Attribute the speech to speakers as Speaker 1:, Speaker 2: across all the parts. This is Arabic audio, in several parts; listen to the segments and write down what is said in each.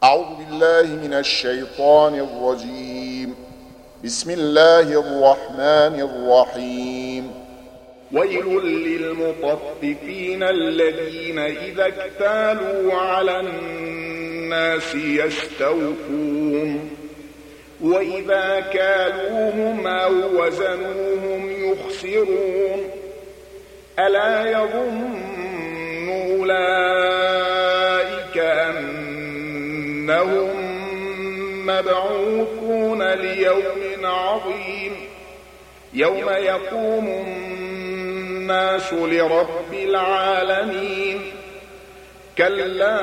Speaker 1: أعوذ بالله من الشيطان الرجيم. بسم الله الرحمن الرحيم.
Speaker 2: ويل للمطففين الذين إذا اكتالوا على الناس يستوفون وإذا كالوهم أو وزنوهم يخسرون ألا يظن أولئك أنهم مبعوثون ليوم عظيم يوم يقوم الناس لرب العالمين كلا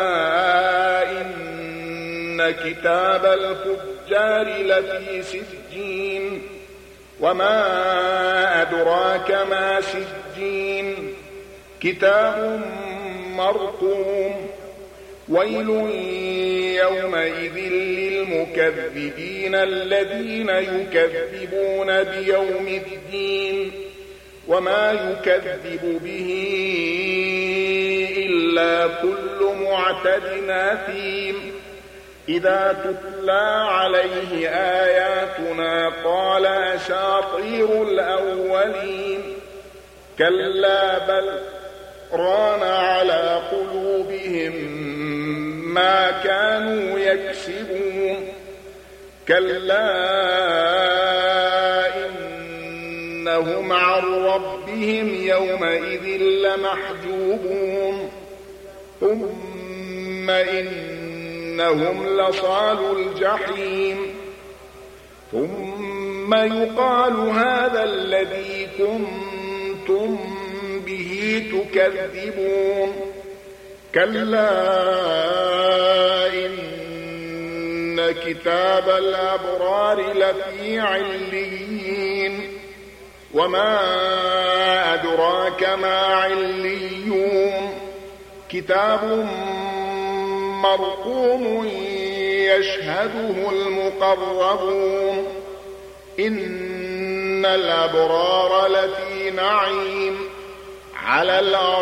Speaker 2: إن كتاب الفجار لفي سجين وما أدراك ما سجين كتاب مرقوم ويل يومئذ للمكذبين الذين يكذبون بيوم الدين وما يكذب به إلا كل معتد أثيم إذا تتلى عليه آياتنا قال أساطير الأولين كلا بل ران على قلوبهم ما كانوا يكسبون كلا إنهم عن ربهم يومئذ لمحجوبون ثم إنهم لصالوا الجحيم ثم يقال هذا الذي كنتم به تكذبون كلا إن كتاب الأبرار لفي عليين وما أدراك ما عليون كتاب مرقوم يشهده المقربون إن الأبرار لفي نعيم على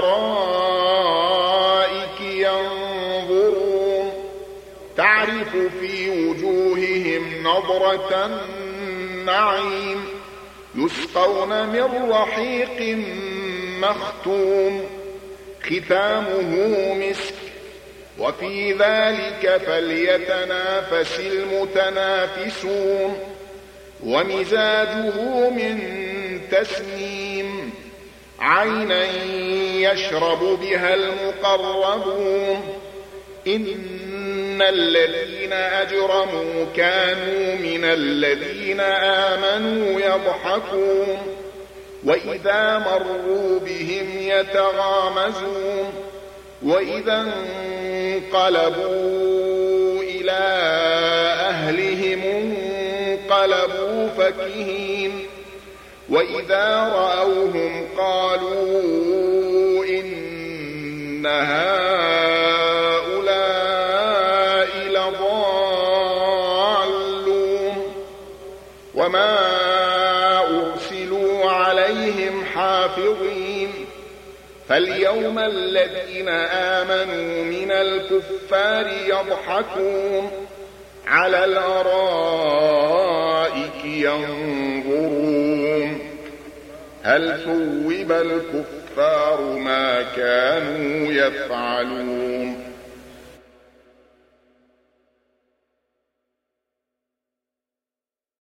Speaker 2: الأرائك ينظرون تعرف في وجوههم نضرة النعيم يسقون من رحيق مختوم ختامه مسك وفي ذلك فليتنافس المتنافسون ومزاجه من تسنيم عينا يشرب بها المقربون إن الذين أجرموا كانوا من الذين آمنوا يضحكون وإذا مروا بهم يتغامزون وإذا انقلبوا إلى أهلهم انقلبوا فكهين وإذا رأوهم قالوا إن هؤلاء لضالون وما أرسلوا عليهم حافظين فاليوم الذين آمنوا من الكفار يضحكون على الأرائك ينظرون هل ثوب الكفار ما كانوا يفعلون